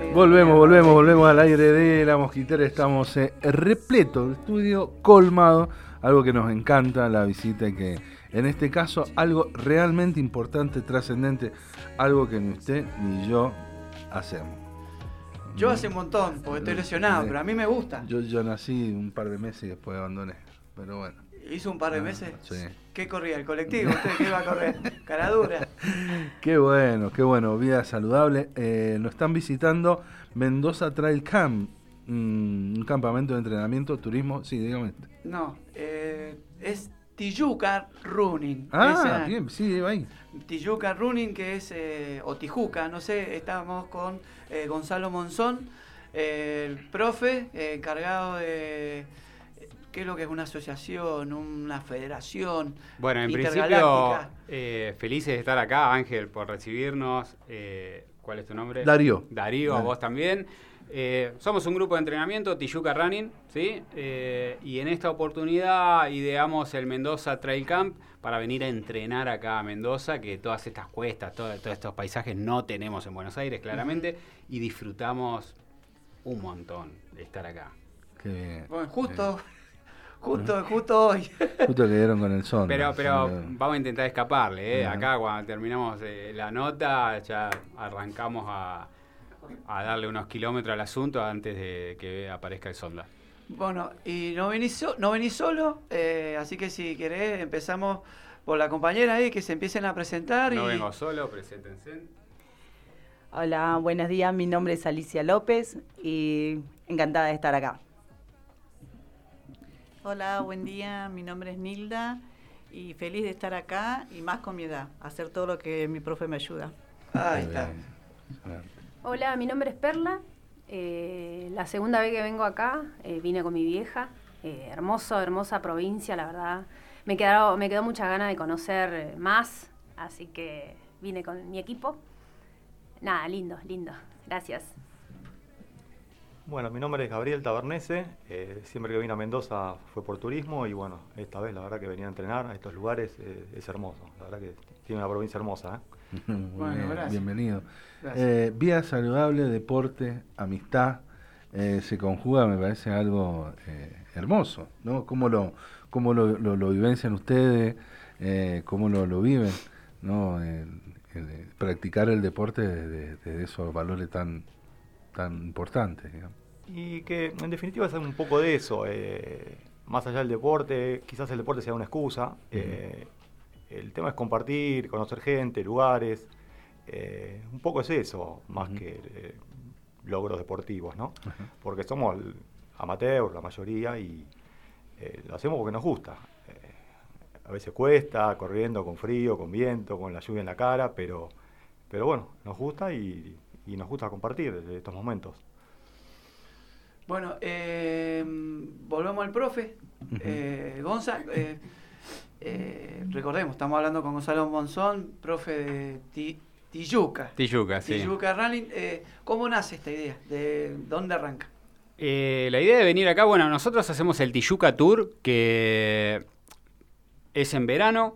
Volvemos al aire de La Mosquitera. Estamos repleto, el estudio colmado, algo que nos encanta, la visita, y que en este caso algo realmente importante, trascendente, algo que ni usted ni yo hacemos. Yo hace un montón, porque estoy lesionado, pero a mí me gusta. Yo nací un par de meses y después abandoné, pero bueno. ¿Hizo un par de meses? Sí. ¿Qué corría? ¿El colectivo? ¿Usted qué iba a correr? Cara dura. Qué bueno, vida saludable. Nos están visitando Mendoza Trail Camp, un campamento de entrenamiento, turismo, sí, dígame. No, es Tijuca Running. Bien, sí, ahí. Tijuca Running, que es, o Tijuca, no sé, estamos con Gonzalo Monzón, el profe, encargado de... ¿Qué es lo que es una asociación, una federación? Bueno, en principio, felices de estar acá, Ángel, por recibirnos. ¿Cuál es tu nombre? Darío. A vos también. Somos un grupo de entrenamiento, Tijuca Running, ¿sí? Y en esta oportunidad ideamos el Mendoza Trail Camp para venir a entrenar acá a Mendoza, que todas estas cuestas, todos estos paisajes no tenemos en Buenos Aires, claramente, y disfrutamos un montón de estar acá. Qué bien. Bueno, justo hoy. Justo que dieron con el son. Pero vamos a intentar escaparle, ¿eh? Acá cuando terminamos la nota ya arrancamos a darle unos kilómetros al asunto antes de que aparezca el sonda. Bueno, y no venís solo, así que si querés empezamos por la compañera ahí, que se empiecen a presentar. No vengo solo, preséntense. Hola, buenos días, mi nombre es Alicia López y encantada de estar acá. Hola, buen día, mi nombre es Nilda y feliz de estar acá y más con mi edad, hacer todo lo que mi profe me ayuda. Ahí está. Hola, mi nombre es Perla, la segunda vez que vengo acá, vine con mi vieja, hermosa provincia, la verdad. Me quedó muchas ganas de conocer más, así que vine con mi equipo. Nada, lindo, gracias. Bueno, mi nombre es Gabriel Tabernese, siempre que vine a Mendoza fue por turismo y bueno, esta vez la verdad que venía a entrenar a estos lugares, es hermoso, la verdad que tiene una provincia hermosa. Bueno, gracias. Bienvenido. Gracias. Vida saludable, deporte, amistad, se conjuga, me parece algo hermoso, ¿no? ¿Cómo lo vivencian ustedes? ¿Cómo lo viven? ¿No? Practicar el deporte desde esos valores tan importantes, digamos. Y que en definitiva es un poco de eso, más allá del deporte, quizás el deporte sea una excusa, el tema es compartir, conocer gente, lugares, un poco es eso, más que logros deportivos, ¿no? Porque somos amateurs, la mayoría, y lo hacemos porque nos gusta. A veces cuesta, corriendo con frío, con viento, con la lluvia en la cara, pero bueno, nos gusta y nos gusta compartir estos momentos. Bueno, volvemos al profe. Gonza, recordemos, estamos hablando con Gonzalo Monzón, profe de Tijuca. Tijuca, sí. Tijuca Running. ¿Cómo nace esta idea? ¿De dónde arranca? La idea de venir acá, bueno, nosotros hacemos el Tijuca Tour, que es en verano,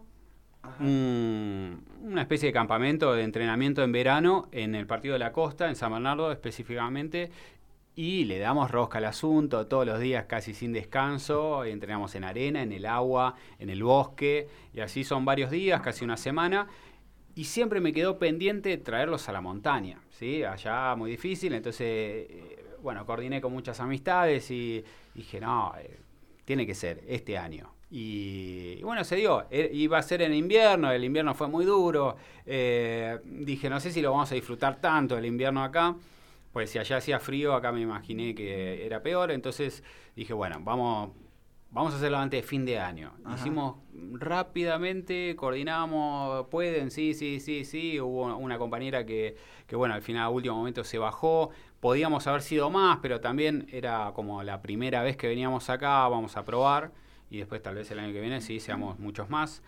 una especie de campamento de entrenamiento en verano en el Partido de la Costa, en San Bernardo específicamente, y le damos rosca al asunto todos los días casi sin descanso, entrenamos en arena, en el agua, en el bosque, y así son varios días, casi una semana, y siempre me quedó pendiente traerlos a la montaña, ¿sí? Allá muy difícil, entonces, bueno, coordiné con muchas amistades y dije, no, tiene que ser este año. Y bueno, se dio. Iba a ser en invierno, el invierno fue muy duro. Dije, no sé si lo vamos a disfrutar tanto el invierno acá, pues si allá hacía frío, acá me imaginé que era peor. Entonces dije, bueno, vamos a hacerlo antes de fin de año. Hicimos rápidamente, coordinamos, pueden, sí. Hubo una compañera que bueno, al final, a último momento se bajó. Podíamos haber sido más, pero también era como la primera vez que veníamos acá, vamos a probar. Y después tal vez el año que viene sí seamos muchos más,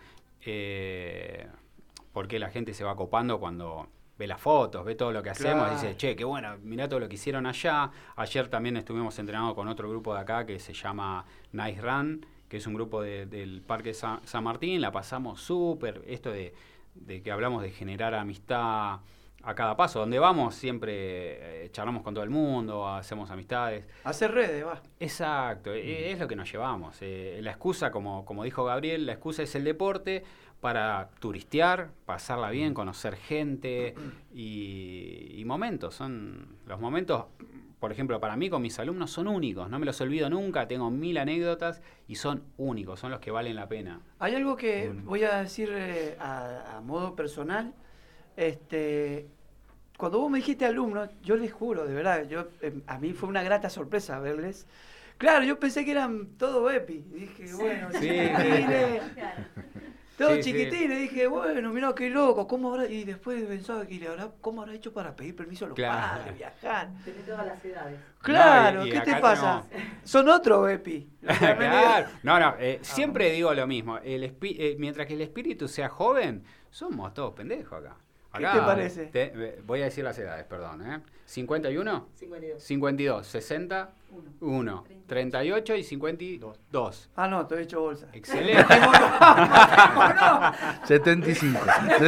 porque la gente se va copando cuando ve las fotos, ve todo lo que hacemos, Claro. Dice, che, qué bueno, mirá todo lo que hicieron allá. Ayer también estuvimos entrenando con otro grupo de acá que se llama Nice Run, que es un grupo del Parque San Martín, la pasamos súper, esto de que hablamos de generar amistad, a cada paso. Donde vamos siempre charlamos con todo el mundo, hacemos amistades. Hacer redes, va. Exacto, es lo que nos llevamos. La excusa, como dijo Gabriel, la excusa es el deporte para turistear, pasarla bien, conocer gente y momentos. Son los momentos, por ejemplo, para mí con mis alumnos son únicos, no me los olvido nunca, tengo 1000 anécdotas y son únicos, son los que valen la pena. Hay algo que voy a decir a modo personal. Cuando vos me dijiste alumnos, yo les juro, de verdad, a mí fue una grata sorpresa verles. Claro, yo pensé que eran todos EPI. Dije, bueno, Sí. chiquitines. Todos Sí, chiquitines. Dije, bueno, mirá qué loco. ¿Cómo habrá? Y después pensaba que ¿cómo habrá hecho para pedir permiso a los Claro. padres, viajar? De todas las edades. Claro, y ¿qué te acá pasa? Son otros EPI. Claro. No, siempre digo lo mismo. Mientras que el espíritu sea joven, somos todos pendejos acá. ¿Qué te parece? Voy a decir las edades, perdón. 51, 52. 52, 60, 1, 38 y 52. Ah, no, te he hecho bolsa. Excelente. 75.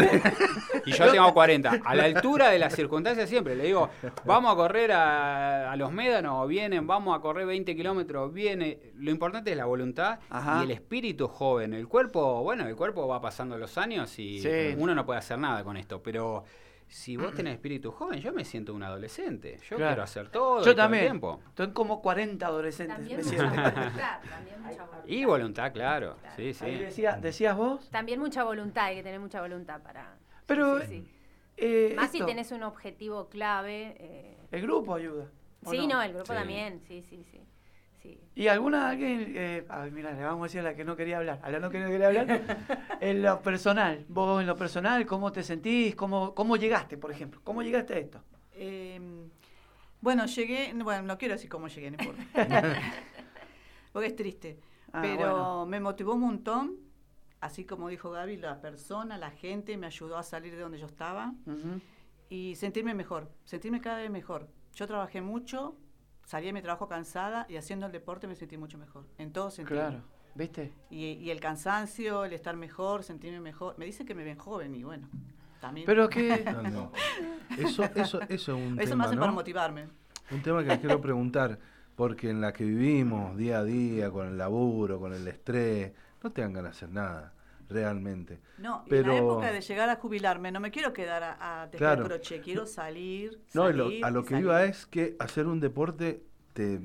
Y yo tengo 40. A la altura de las circunstancias siempre le digo, vamos a correr a los médanos, vienen, vamos a correr 20 kilómetros, viene. Lo importante es la voluntad. Ajá. Y el espíritu joven. El cuerpo va pasando los años y Sí. uno no puede hacer nada con esto, pero si vos tenés espíritu joven, yo me siento un adolescente. Yo Claro. quiero hacer todo, Yo y todo el también. tiempo. Estoy como 40 adolescentes. También me mucha siento. voluntad, también mucha voluntad. Y voluntad, claro. Sí, Ahí sí. ¿Decías vos? También mucha voluntad, hay que tener mucha voluntad para... Pero, sí. Más si esto, tenés un objetivo clave. el grupo ayuda. ¿o Sí, no, el Sí. grupo también, sí. ¿Y alguien, mira, le vamos a decir a la que no quería hablar, a la no que no quería hablar, en lo personal, vos en lo personal, ¿cómo te sentís? ¿Cómo llegaste, por ejemplo? ¿Cómo llegaste a esto? Bueno, no quiero decir cómo llegué, no importa. Porque es triste. Ah, Pero bueno. me motivó un montón, así como dijo Gaby, la persona, la gente me ayudó a salir de donde yo estaba Ujú. y sentirme mejor, sentirme cada vez mejor. Yo trabajé mucho, salí de mi trabajo cansada y haciendo el deporte me sentí mucho mejor, en todo sentido. Claro, ¿viste? Y el cansancio, el estar mejor, sentirme mejor. Me dicen que me ven joven y bueno, también. Pero que... No. Eso es un Eso tema, me hace ¿no? para motivarme. Un tema que les quiero preguntar, porque en la que vivimos día a día, con el laburo, con el estrés, no te dan ganas de hacer nada, realmente. No, y Pero- en la época de llegar a jubilarme, no me quiero quedar a tejer Claro. crochet, quiero salir. No, salir a lo y que salir. iba es que hacer un deporte te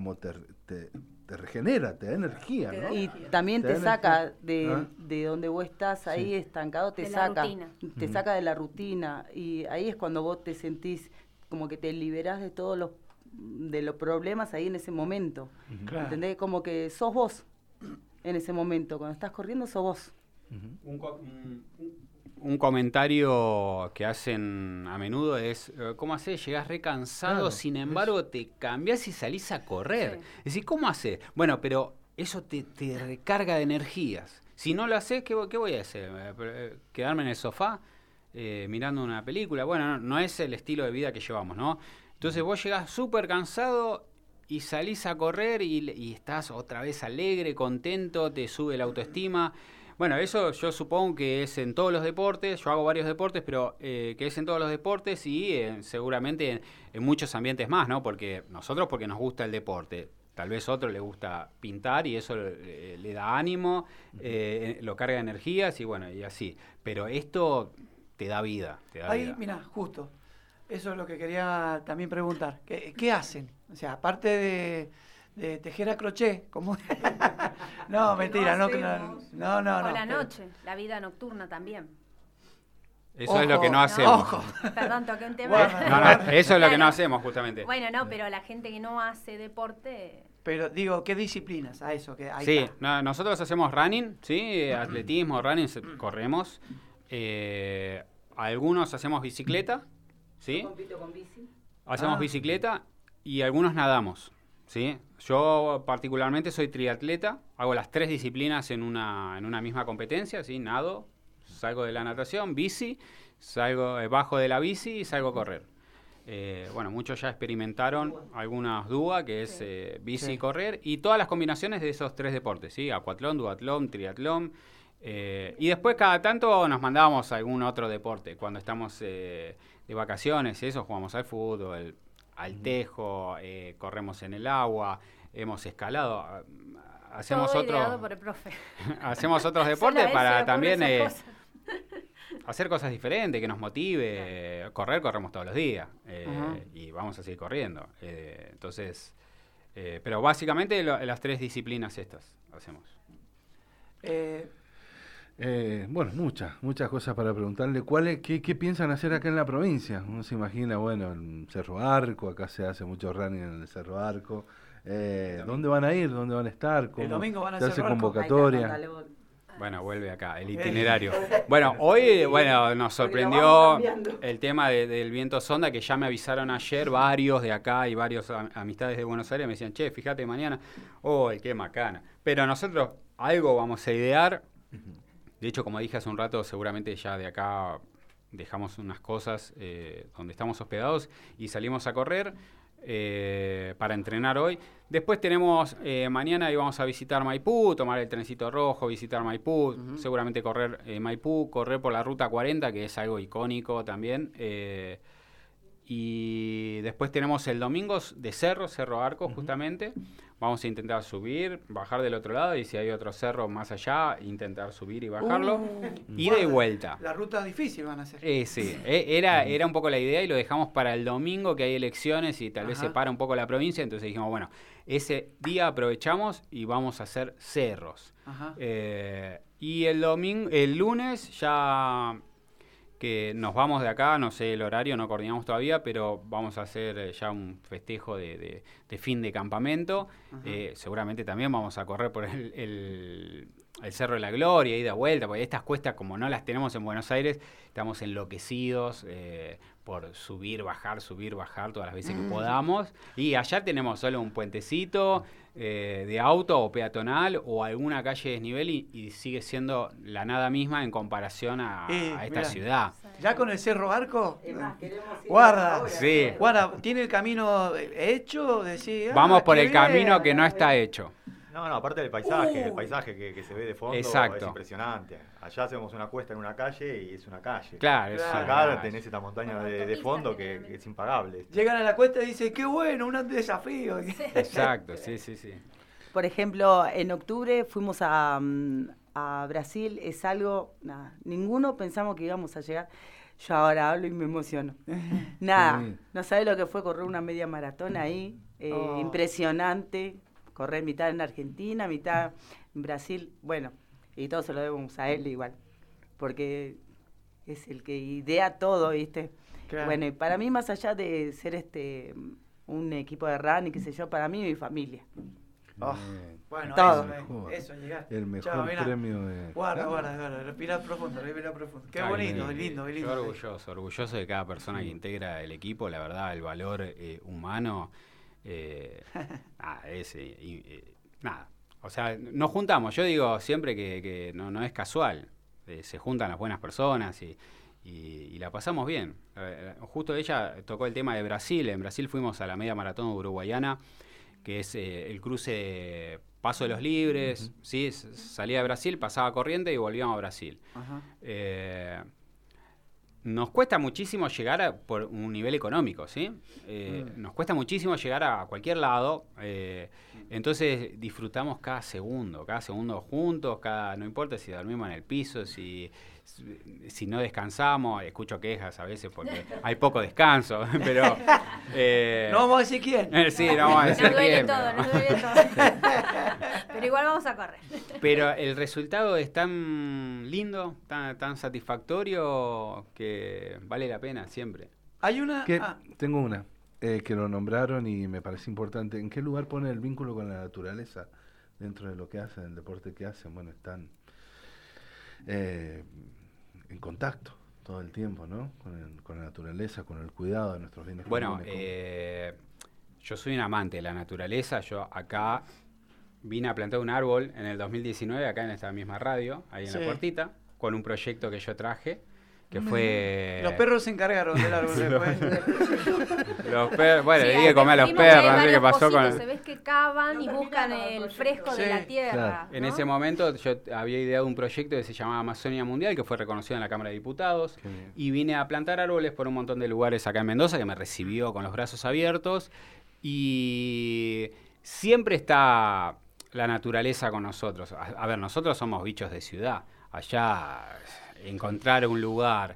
regenera, te da energía, ¿no? Y también Te te dan saca energía. Ah. de donde vos estás ahí Sí. estancado, te De la saca. rutina. Te Ujú. saca de la rutina. Y ahí es cuando vos te sentís como que te liberás de todos los problemas ahí en ese momento. Claro. ¿Entendés? Como que sos vos en ese momento. Cuando estás corriendo, sos vos. Ujú. Un comentario que hacen a menudo es, ¿cómo hacés? Llegás re cansado, Claro, sin embargo te cambiás y salís a correr. Sí. Es decir, ¿cómo hacés? Bueno, pero eso te recarga de energías. Si no lo haces, ¿qué voy a hacer? ¿Quedarme en el sofá mirando una película? Bueno, no es el estilo de vida que llevamos, ¿no? Entonces vos llegás súper cansado y salís a correr y estás otra vez alegre, contento, te sube la autoestima. Bueno, eso yo supongo que es en todos los deportes, yo hago varios deportes, pero que es en todos los deportes y seguramente en muchos ambientes más, ¿no? Porque porque nos gusta el deporte, tal vez a otro le gusta pintar y eso le da ánimo, lo carga de energías y bueno, y así. Pero esto te da vida, Ahí, vida. mira, justo. Eso es lo que quería también preguntar. ¿Qué hacen? O sea, aparte de tejer a crochet, ¿cómo? No, mentira, no. O la pero- noche, la vida nocturna también. Eso es lo Ojo, que no hacemos. Ojo. Perdón, toqué un tema. Bueno, No, eso es lo que no Claro. hacemos justamente. Bueno, no, pero la gente que no hace deporte... Pero digo, ¿qué disciplinas? A eso, que ahí Sí, está. nosotros hacemos running, ¿sí? Atletismo, running, corremos. Algunos hacemos bicicleta, ¿sí? Yo compito con bici. Hacemos Ah. bicicleta y algunos nadamos, ¿sí? Yo particularmente soy triatleta, hago las 3 disciplinas en una misma competencia, ¿sí? Nado, salgo de la natación, bici, bajo de la bici y salgo a correr. Bueno, muchos ya experimentaron algunas DUA, que es bici Sí. y correr, y todas las combinaciones de esos 3 deportes, ¿sí? Acuatlón, duatlón, triatlón. Y después cada tanto nos mandábamos a algún otro deporte cuando estamos vacaciones, eso, jugamos al fútbol, al tejo, corremos en el agua, hemos escalado, hacemos Todo otros ideado por el profe. hacemos otros deportes Sola él se para le ocurren también esas cosas. hacer cosas diferentes, que nos motive. Corremos todos los días y vamos a seguir corriendo. Entonces, pero básicamente las 3 disciplinas estas hacemos. Bueno, muchas cosas para preguntarle. ¿Qué piensan hacer acá en la provincia? Uno se imagina, bueno, en Cerro Arco, acá se hace mucho running en el Cerro Arco. ¿Dónde van a ir? ¿Dónde van a estar? El domingo van a se hace Cerro Arco. convocatoria? Bueno, vuelve acá, el itinerario. Bueno, hoy nos sorprendió el tema del viento sonda, que ya me avisaron ayer varios de acá y varios amistades de Buenos Aires, me decían, che, fíjate mañana, qué macana. Pero nosotros algo vamos a idear. De hecho, como dije hace un rato, seguramente ya de acá dejamos unas cosas donde estamos hospedados y salimos a correr para entrenar hoy. Después tenemos mañana íbamos a visitar Maipú, tomar el trencito rojo, visitar Maipú, seguramente correr Maipú, correr por la ruta 40, que es algo icónico también. Y después tenemos el domingo de Cerro Arco, justamente. Vamos a intentar subir, bajar del otro lado, y si hay otro cerro más allá, intentar subir y bajarlo. Ida y vuelta. La ruta difícil van a hacer. Sí, era un poco la idea, y lo dejamos para el domingo, que hay elecciones y tal vez se para un poco la provincia. Entonces dijimos, bueno, ese día aprovechamos y vamos a hacer cerros. Y el lunes ya que nos vamos de acá, no sé el horario, no coordinamos todavía, pero vamos a hacer ya un festejo de fin de campamento. Seguramente también vamos a correr por el Cerro de la Gloria, ida vuelta, porque estas cuestas, como no las tenemos en Buenos Aires, estamos enloquecidos por subir, bajar todas las veces que podamos. Y allá tenemos solo un puentecito de auto o peatonal o alguna calle de desnivel, y sigue siendo la nada misma en comparación a esta ciudad. Ya con el Cerro Arco, guarda, sí. Guarda, ¿tiene el camino hecho? Vamos por el camino que no está hecho. No, aparte del paisaje, el paisaje que se ve de fondo es impresionante. Allá hacemos una cuesta en una calle y es una calle. Claro. Acá tenés esta montaña de fondo que es impagable. Llegan a la cuesta y dicen, qué bueno, un desafío. Exacto, sí. Por ejemplo, en octubre fuimos a Brasil, es algo, ninguno pensamos que íbamos a llegar. Yo ahora hablo y me emociono. No sabés lo que fue correr una media maratón ahí, impresionante. Correr mitad en Argentina, mitad en Brasil, bueno, y todo se lo debemos a él igual, porque es el que idea todo, ¿viste? Claro. Bueno, y para mí, más allá de ser un equipo de running, qué sé yo, para mí mi familia. Bueno, todo. Eso, llegar. El mejor premio de... Guarda, respira profundo. Qué bonito, lindo. Yo orgulloso de cada persona que integra el equipo, la verdad, el valor humano... nada, o sea, nos juntamos. Yo digo siempre que no es casual, se juntan las buenas personas y la pasamos bien. Justo ella tocó el tema de Brasil. En Brasil fuimos a la media maratón uruguayana, que es el cruce Paso de los Libres. ¿Sí? Salía de Brasil, pasaba Corrientes y volvíamos a Brasil. Nos cuesta muchísimo llegar por un nivel económico, ¿sí? Nos cuesta muchísimo llegar a cualquier lado, entonces disfrutamos cada segundo juntos, no importa si dormimos en el piso, si no descansamos. Escucho quejas a veces porque hay poco descanso, pero... no vamos a decir quién. Sí, no vamos a decir quién. Nos duele todo. Pero igual vamos a correr. Pero el resultado es tan lindo, tan satisfactorio, que vale la pena siempre. Hay una... Tengo una, que lo nombraron y me parece importante. ¿En qué lugar pone el vínculo con la naturaleza dentro de lo que hacen, el deporte que hacen? Bueno, están en contacto todo el tiempo, ¿no? Con la naturaleza, con el cuidado de nuestros bienes comunes. Bueno, yo soy un amante de la naturaleza. Yo acá vine a plantar un árbol en el 2019, acá en esta misma radio, ahí en la puertita, con un proyecto que yo traje. que fue... Los perros se encargaron del árbol después. Los perros, bueno, Sí, le dije comer a los perros, no sé qué pasó con... Se ves que cavan y buscan el fresco de la tierra. Claro. ¿no? En ese momento yo había ideado un proyecto que se llamaba Amazonia Mundial, que fue reconocido en la Cámara de Diputados, Qué bien. y vine a plantar árboles por un montón de lugares acá en Mendoza, que me recibió con los brazos abiertos, y siempre está la naturaleza con nosotros. A ver, nosotros somos bichos de ciudad. Allá encontrar un lugar,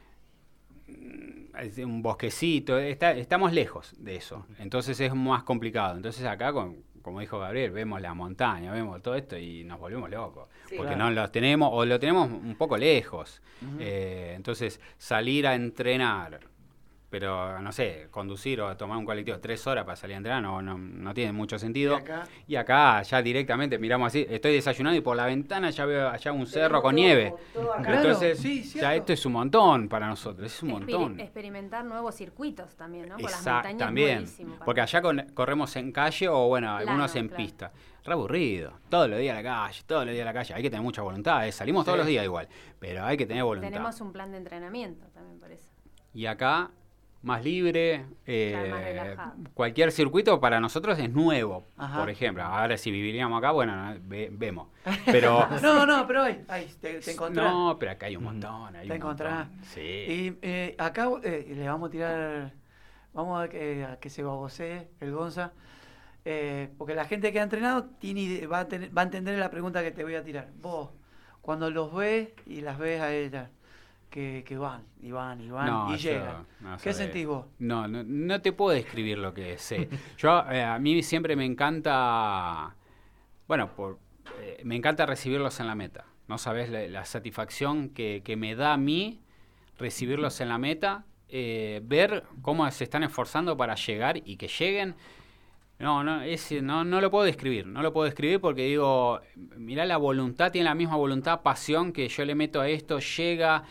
un bosquecito, estamos lejos de eso, entonces es más complicado. Entonces acá, como dijo Gabriel, vemos la montaña, vemos todo esto y nos volvemos locos, Sí, porque claro. no los tenemos, o lo tenemos un poco lejos. Entonces salir a entrenar, pero no sé, conducir o tomar un colectivo 3 horas para salir a entrenar no tiene mucho sentido. Y acá ya directamente miramos así, estoy desayunando y por la ventana ya veo allá un cerro con nieve. Claro, Entonces, sí, ya cierto. esto es un montón para nosotros, es un montón. Experimentar nuevos circuitos también, ¿no? Por las Exacto, montañas también. buenísimo para Porque allá corremos en calle o, bueno, algunos en claro. pista. Re aburrido. Todos los días a la calle, todos los días a la calle. Hay que tener mucha voluntad, ¿eh? Salimos todos los días igual, pero hay que tener voluntad. Tenemos un plan de entrenamiento también por eso. Y acá, más libre, Claro, más relajado. cualquier circuito para nosotros es nuevo, Ajá. por ejemplo. Ahora si viviríamos acá, bueno, vemos. Pero No, pero ahí te encontrás. no, pero acá hay un montón. Hay Te un encontrás. montón. Sí. Y acá le vamos a tirar, vamos a que se babosee el Gonza, porque la gente que ha entrenado va a entender la pregunta que te voy a tirar. Vos, cuando los ves y las ves a ellas, que van y No, yo llegan, no ¿qué sabés. sentís vos? No te puedo describir lo que sé. Yo, a mí siempre me encanta, bueno, me encanta recibirlos en la meta. No sabés la satisfacción que me da a mí recibirlos en la meta, ver cómo se están esforzando para llegar y que lleguen. No lo puedo describir, porque digo, mirá la voluntad, tiene la misma voluntad, pasión que yo le meto a esto, llega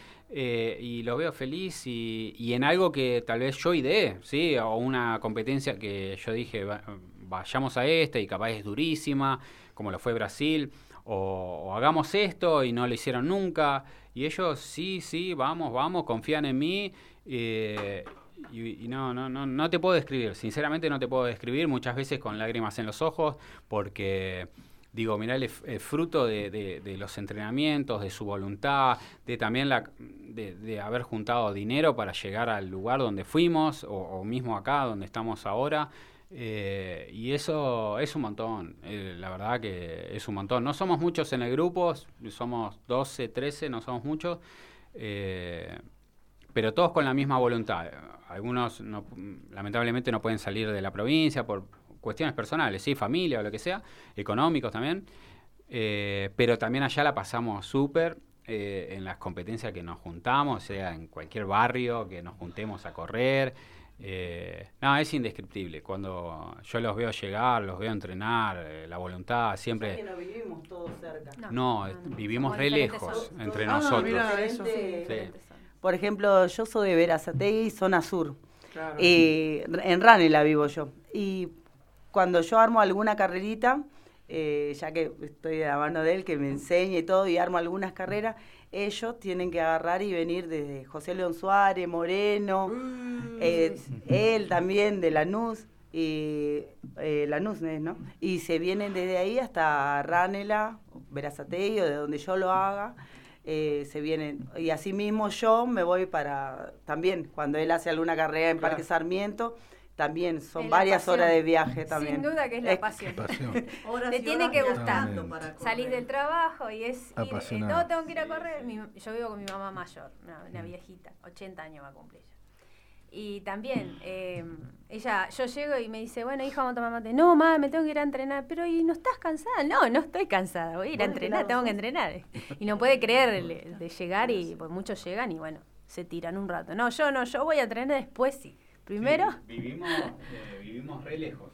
y los veo feliz y en algo que tal vez yo ideé, ¿sí? O una competencia que yo dije, vayamos a esta y capaz es durísima, como lo fue Brasil, o hagamos esto y no lo hicieron nunca, y ellos sí, vamos, confían en mí. Y no te puedo describir, sinceramente no te puedo describir, muchas veces con lágrimas en los ojos, porque digo, mirá el fruto de los entrenamientos, de su voluntad, de también de haber juntado dinero para llegar al lugar donde fuimos, o mismo acá donde estamos ahora, y eso es un montón, la verdad que es un montón. No somos muchos en el grupo, somos 12, 13, no somos muchos, pero todos con la misma voluntad. Algunos lamentablemente no pueden salir de la provincia por cuestiones personales, sí, familia o lo que sea, económicos también, pero también allá la pasamos súper en las competencias que nos juntamos, sea en cualquier barrio que nos juntemos a correr. Es indescriptible. Cuando yo los veo llegar, los veo entrenar, la voluntad siempre... Es que no vivimos todos cerca. Vivimos Somos re diferentes lejos zonas. entre Ah, nosotros. mirá, eso. Diferentes zonas. Por ejemplo, yo soy de Verazategui, zona sur. Claro. En Ranela vivo yo. Y cuando yo armo alguna carrerita, ya que estoy de la mano de él, que me enseña y todo, y armo algunas carreras, ellos tienen que agarrar y venir desde José León Suárez, Moreno, él también de Lanús, y Lanús, ¿no? Y se vienen desde ahí hasta Ranela, Verazategui, o de donde yo lo haga. Se vienen, y así mismo yo me voy para, también, cuando él hace alguna carrera en Parque Sarmiento, también son Es la varias pasión. horas de viaje también. Sin duda que es la pasión. Pasión. Horas Te y tiene horas que viajando gustar. para correr. Salís del trabajo y es ir, Apasionado. no, tengo que ir a correr. Yo vivo con mi mamá mayor, una viejita, 80 años va a cumplir ya. Y también, yo llego y me dice, bueno, hija, vamos a tomar mate. No, mamá, me tengo que ir a entrenar. Pero, ¿y no estás cansada? No estoy cansada, voy a ir a entrenar, tengo que entrenar. Y no puede creer de llegar y, pues muchos llegan y, bueno, se tiran un rato. No, yo voy a entrenar después, sí. Primero... Sí, vivimos re lejos.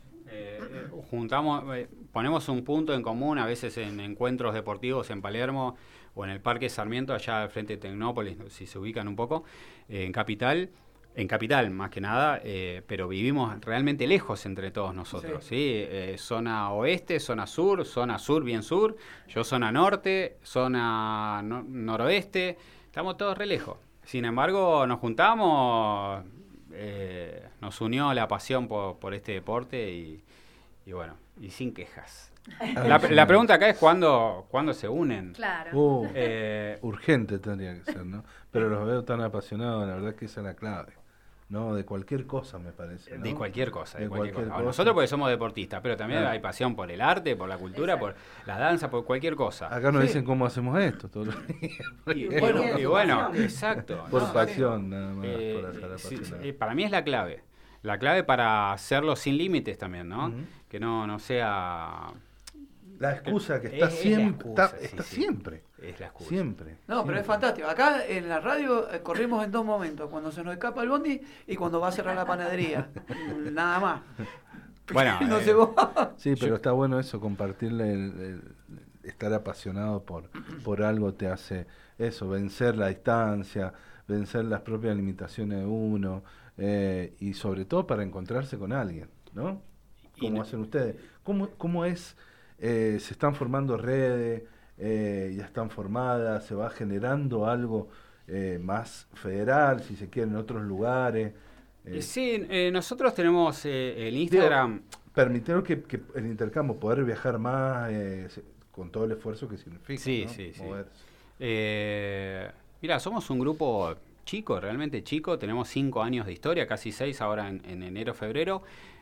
Ponemos un punto en común, a veces en encuentros deportivos en Palermo o en el Parque Sarmiento, allá al frente de Tecnópolis, si se ubican un poco, en Capital más que nada, pero vivimos realmente lejos entre todos nosotros, ¿sí? Zona oeste, zona sur, bien sur, yo zona norte, zona noroeste, estamos todos re lejos. Sin embargo, nos juntamos, nos unió la pasión por este deporte y bueno, y sin quejas. La pregunta acá es ¿cuándo se unen? Claro. Urgente tendría que ser, ¿no? Pero los veo tan apasionados, la verdad que esa es la clave, ¿no? De cualquier cosa, me parece, ¿no? De cualquier cosa. De cualquier cosa. Nosotros porque somos deportistas, pero también hay pasión por el arte, por la cultura, por la danza, por cualquier cosa. Acá nos dicen cómo hacemos esto todos los días. Y bueno, exacto. Por ¿no? pasión, nada más. Por estar apasionado. Para mí es la clave. La clave para hacerlo sin límites también, ¿no? Que no sea... La excusa que está siempre. Está sí. siempre. Es la excusa. Siempre. No, pero es fantástico. Acá en la radio corrimos en 2 momentos, cuando se nos escapa el bondi y cuando va a cerrar la panadería. Nada más. Bueno, no se va. Sí, pero está bueno eso, compartirle el estar apasionado por algo te hace eso, vencer la distancia, vencer las propias limitaciones de uno, y sobre todo para encontrarse con alguien, ¿no? ¿Cómo hacen ustedes? ¿Cómo es? Se están formando redes, ya están formadas, se va generando algo más federal, si se quiere, en otros lugares. Sí, nosotros tenemos el Instagram. Permitieron que el intercambio, poder viajar más, con todo el esfuerzo que significa. Sí, ¿no? sí, sí. Moverse. Mira, somos un grupo chico, realmente chico. Tenemos 5 años de historia, casi 6 ahora en enero, febrero.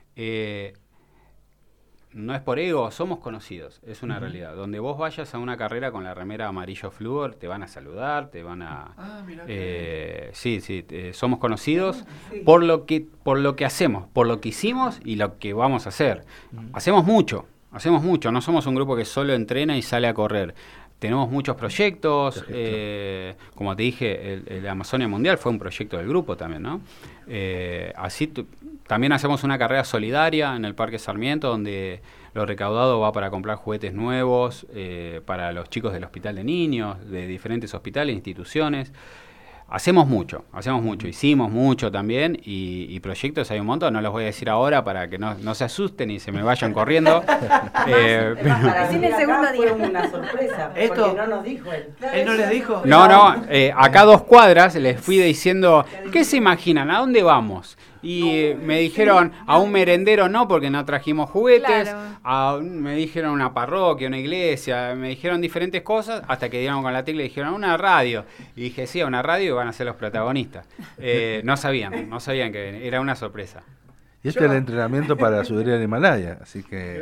No es por ego, somos conocidos, es una realidad. Donde vos vayas a una carrera con la remera amarillo flúor, te van a saludar, te van a... Mirá somos conocidos por lo que hacemos, por lo que hicimos y lo que vamos a hacer. Hacemos mucho, no somos un grupo que solo entrena y sale a correr. Tenemos muchos proyectos, como te dije, el Amazonia Mundial fue un proyecto del grupo también, ¿no? También hacemos una carrera solidaria en el Parque Sarmiento, donde lo recaudado va para comprar juguetes nuevos para los chicos del Hospital de Niños, de diferentes hospitales, instituciones. Hacemos mucho, hicimos mucho también y proyectos hay un montón, no los voy a decir ahora para que no se asusten y se me vayan corriendo. Para Sí, mí el segundo acá día. fue una sorpresa, Esto- porque no nos dijo él. ¿Él no les dijo? No, acá a 2 cuadras les fui diciendo, ¿qué se imaginan? ¿A dónde vamos? Y me dijeron, a un merendero no, porque no trajimos juguetes. Claro. Me dijeron una parroquia, una iglesia, me dijeron diferentes cosas, hasta que dieron con la tecla y dijeron, una radio. Y dije, sí, a una radio y van a ser los protagonistas. No sabían que era una sorpresa. Y este es el entrenamiento para subir al Himalaya, así que...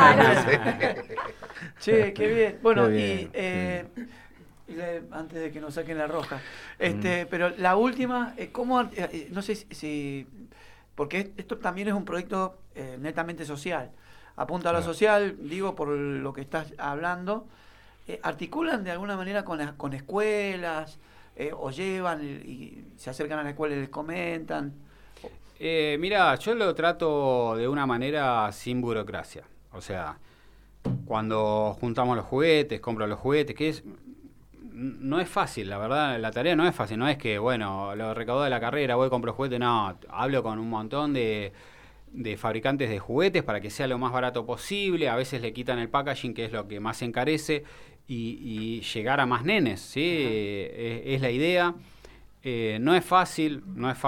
Che, qué bien. Bueno, Qué bien, antes de que nos saquen la roja, pero la última, ¿cómo? No sé si... Porque esto también es un proyecto netamente social. Apunta a lo social, digo, por lo que estás hablando. ¿Articulan de alguna manera con escuelas? ¿O llevan y se acercan a la escuela y les comentan? Mira, yo lo trato de una manera sin burocracia. O sea, cuando juntamos los juguetes, compro los juguetes, no es fácil, la verdad, la tarea no es fácil. No es que, bueno, lo recaudado de la carrera, voy y compro juguetes. No, hablo con un montón de fabricantes de juguetes para que sea lo más barato posible. A veces le quitan el packaging, que es lo que más encarece, y llegar a más nenes, ¿sí? Es la idea. No es fácil,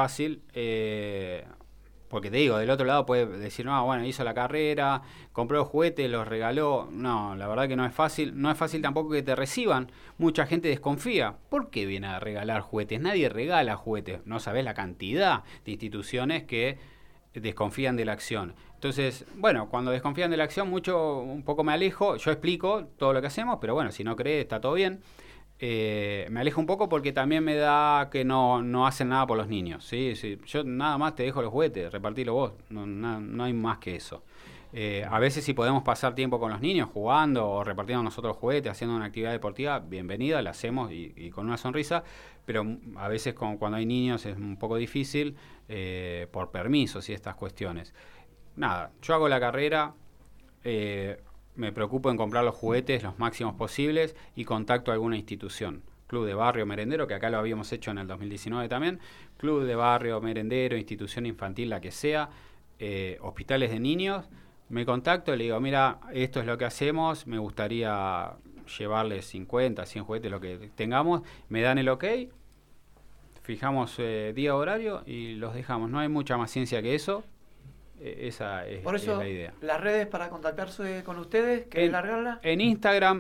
porque te digo, del otro lado puede decir, no, bueno, hizo la carrera, compró juguetes, los regaló. No, la verdad que no es fácil. No es fácil tampoco que te reciban. Mucha gente desconfía. ¿Por qué viene a regalar juguetes? Nadie regala juguetes. No sabés la cantidad de instituciones que desconfían de la acción. Entonces, bueno, cuando desconfían de la acción, un poco me alejo. Yo explico todo lo que hacemos, pero bueno, si no crees, está todo bien. Me alejo un poco porque también me da que no hacen nada por los niños, ¿sí? Yo nada más te dejo los juguetes, repartilo vos, no hay más que eso. A veces si podemos pasar tiempo con los niños jugando o repartiendo nosotros juguetes, haciendo una actividad deportiva, bienvenida, la hacemos y con una sonrisa, pero a veces cuando hay niños es un poco difícil por permisos y estas cuestiones. Nada, yo hago la carrera, me preocupo en comprar los juguetes los máximos posibles y contacto a alguna institución. Club de barrio, merendero, que acá lo habíamos hecho en el 2019 también. Club de barrio, merendero, institución infantil, la que sea, hospitales de niños. Me contacto y le digo, mira, esto es lo que hacemos, me gustaría llevarles 50, 100 juguetes, lo que tengamos. Me dan el ok, fijamos día, horario y los dejamos. No hay mucha más ciencia que eso. Esa es, Por eso, es la idea. las redes para contactarse con ustedes, ¿querés largarla? En Instagram,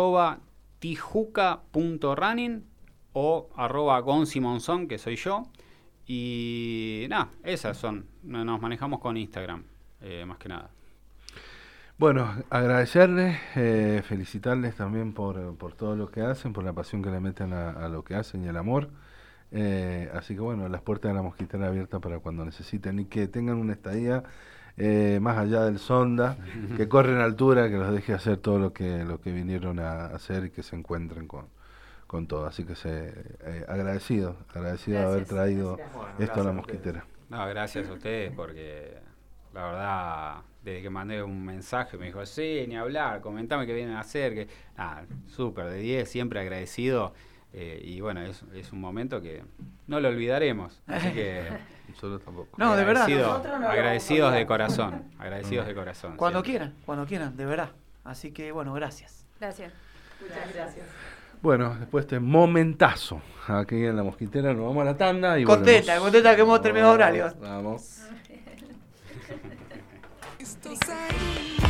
@tijuca.running o @gonsimonzon, que soy yo. Y nada, esas son. Nos manejamos con Instagram, más que nada. Bueno, agradecerles, felicitarles también por todo lo que hacen, por la pasión que le meten a lo que hacen y el amor. Así que bueno, las puertas de la Mosquitera abiertas para cuando necesiten y que tengan una estadía más allá del Sonda, que corren altura, que los deje hacer todo lo que vinieron a hacer y que se encuentren con todo. Así que agradecido de haber traído esto a la Mosquitera. No, gracias a ustedes porque la verdad, desde que mandé un mensaje me dijo, sí, ni hablar, comentame qué vienen a hacer, que súper de 10, siempre agradecido. Y bueno, es un momento que no lo olvidaremos, así que nosotros tampoco. No, de verdad. Agradecidos de corazón, Cuando siempre. quieran, de verdad. Así que bueno, gracias. Gracias. Muchas gracias. Bueno, después de este momentazo aquí en la Mosquitera, nos vamos a la tanda y contenta que hemos terminado horarios. Vamos. Estos ahí.